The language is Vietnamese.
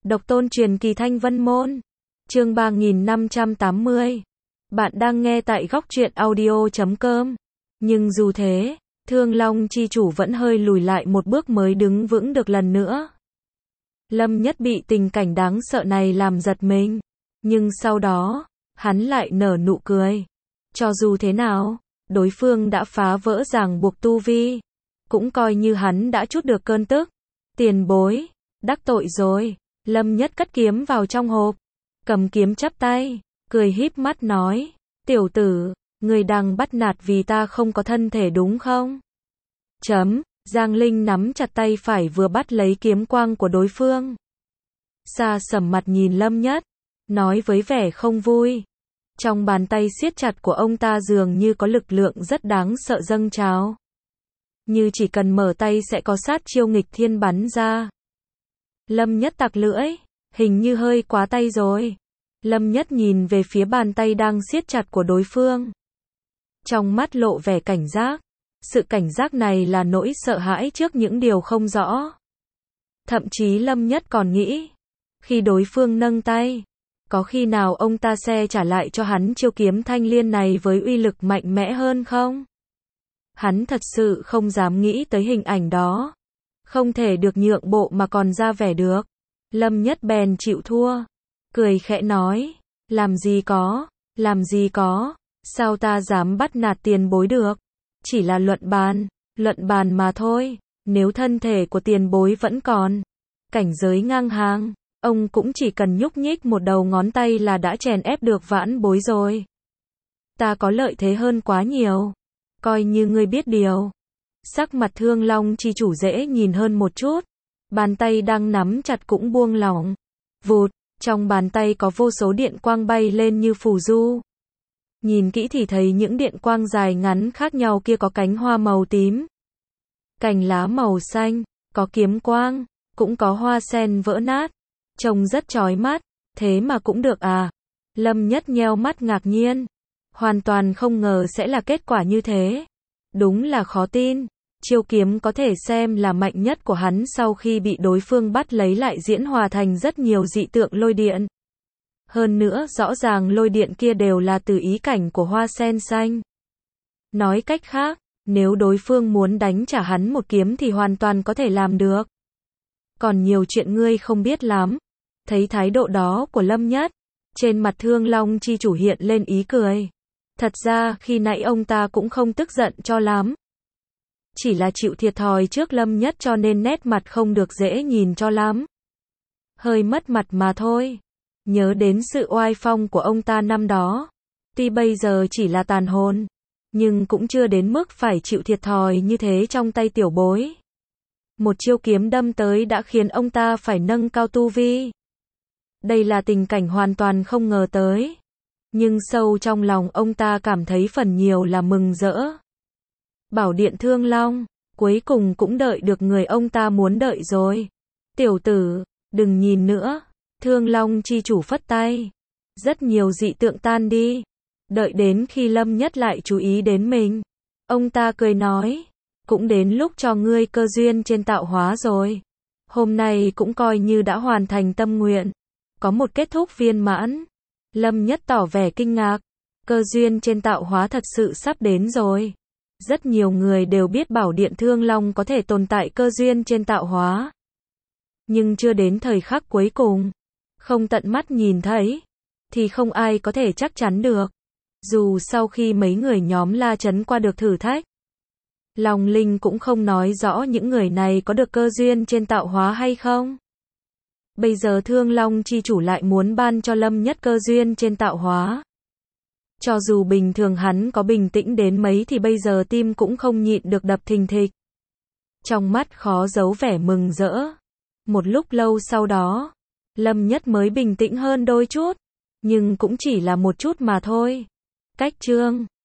Độc tôn truyền kỳ Thanh Vân Môn. Chương 3580. Bạn đang nghe tại góc truyện audio.com. Nhưng dù thế, Thương Long chi chủ vẫn hơi lùi lại một bước mới đứng vững được lần nữa. Lâm Nhất bị tình cảnh đáng sợ này làm giật mình, nhưng sau đó, hắn lại nở nụ cười. Cho dù thế nào, đối phương đã phá vỡ ràng buộc tu vi, cũng coi như hắn đã trút được cơn tức. Tiền bối, đắc tội rồi. Lâm Nhất cất kiếm vào trong hộp, cầm kiếm chắp tay, cười híp mắt nói, tiểu tử, người đang bắt nạt vì ta không có thân thể đúng không? Giang Linh nắm chặt tay phải vừa bắt lấy kiếm quang của đối phương. Sa Sầm mặt nhìn Lâm Nhất, nói với vẻ không vui. Trong bàn tay siết chặt của ông ta dường như có lực lượng rất đáng sợ dâng trào. Như chỉ cần mở tay sẽ có sát chiêu nghịch thiên bắn ra. Lâm Nhất tặc lưỡi, hình như hơi quá tay rồi. Lâm Nhất nhìn về phía bàn tay đang siết chặt của đối phương. Trong mắt lộ vẻ cảnh giác. Sự cảnh giác này là nỗi sợ hãi trước những điều không rõ. Thậm chí Lâm Nhất còn nghĩ, khi đối phương nâng tay, có khi nào ông ta sẽ trả lại cho hắn chiêu kiếm thanh liên này với uy lực mạnh mẽ hơn không? Hắn thật sự không dám nghĩ tới hình ảnh đó. Không thể được nhượng bộ mà còn ra vẻ được. Lâm Nhất bèn chịu thua. Cười khẽ nói, làm gì có, sao ta dám bắt nạt tiền bối được? Chỉ là luận bàn mà thôi. Nếu thân thể của tiền bối vẫn còn cảnh giới ngang hàng, ông cũng chỉ cần nhúc nhích một đầu ngón tay là đã chèn ép được vãn bối rồi. Ta có lợi thế hơn quá nhiều. Coi như ngươi biết điều. Sắc mặt Thương Long chi chủ dễ nhìn hơn một chút. Bàn tay đang nắm chặt cũng buông lỏng. Vụt, trong bàn tay có vô số điện quang bay lên như phù du. Nhìn kỹ thì thấy những điện quang dài ngắn khác nhau kia có cánh hoa màu tím, cành lá màu xanh, có kiếm quang, cũng có hoa sen vỡ nát. Trông rất chói mắt, thế mà cũng được à? Lâm Nhất nheo mắt ngạc nhiên. Hoàn toàn không ngờ sẽ là kết quả như thế. Đúng là khó tin. Chiêu kiếm có thể xem là mạnh nhất của hắn sau khi bị đối phương bắt lấy lại diễn hòa thành rất nhiều dị tượng lôi điện. Hơn nữa rõ ràng lôi điện kia đều là từ ý cảnh của hoa sen xanh. Nói cách khác, nếu đối phương muốn đánh trả hắn một kiếm thì hoàn toàn có thể làm được. Còn nhiều chuyện ngươi không biết lắm. Thấy thái độ đó của Lâm Nhất, trên mặt Thương Long chi chủ hiện lên ý cười. Thật ra khi nãy ông ta cũng không tức giận cho lắm. Chỉ là chịu thiệt thòi trước Lâm Nhất cho nên nét mặt không được dễ nhìn cho lắm. Hơi mất mặt mà thôi. Nhớ đến sự oai phong của ông ta năm đó. Tuy bây giờ chỉ là tàn hồn, nhưng cũng chưa đến mức phải chịu thiệt thòi như thế trong tay tiểu bối. Một chiêu kiếm đâm tới đã khiến ông ta phải nâng cao tu vi. Đây là tình cảnh hoàn toàn không ngờ tới. Nhưng sâu trong lòng ông ta cảm thấy phần nhiều là mừng rỡ. Bảo điện Thương Long, cuối cùng cũng đợi được người ông ta muốn đợi rồi. Tiểu tử, đừng nhìn nữa. Thương Long chi chủ phất tay. Rất nhiều dị tượng tan đi. Đợi đến khi Lâm Nhất lại chú ý đến mình. Ông ta cười nói, cũng đến lúc cho ngươi cơ duyên trên tạo hóa rồi. Hôm nay cũng coi như đã hoàn thành tâm nguyện. Có một kết thúc viên mãn. Lâm Nhất tỏ vẻ kinh ngạc. Cơ duyên trên tạo hóa thật sự sắp đến rồi. Rất nhiều người đều biết bảo điện Thương Long có thể tồn tại cơ duyên trên tạo hóa. Nhưng chưa đến thời khắc cuối cùng. Không tận mắt nhìn thấy, thì không ai có thể chắc chắn được. Dù sau khi mấy người nhóm La Chấn qua được thử thách, Long Linh cũng không nói rõ những người này có được cơ duyên trên tạo hóa hay không. Bây giờ Thương Long chi chủ lại muốn ban cho Lâm Nhất cơ duyên trên tạo hóa. Cho dù bình thường hắn có bình tĩnh đến mấy thì bây giờ tim cũng không nhịn được đập thình thịch. Trong mắt khó giấu vẻ mừng rỡ. Một lúc lâu sau đó, Lâm Nhất mới bình tĩnh hơn đôi chút, nhưng cũng chỉ là một chút mà thôi. Cách chương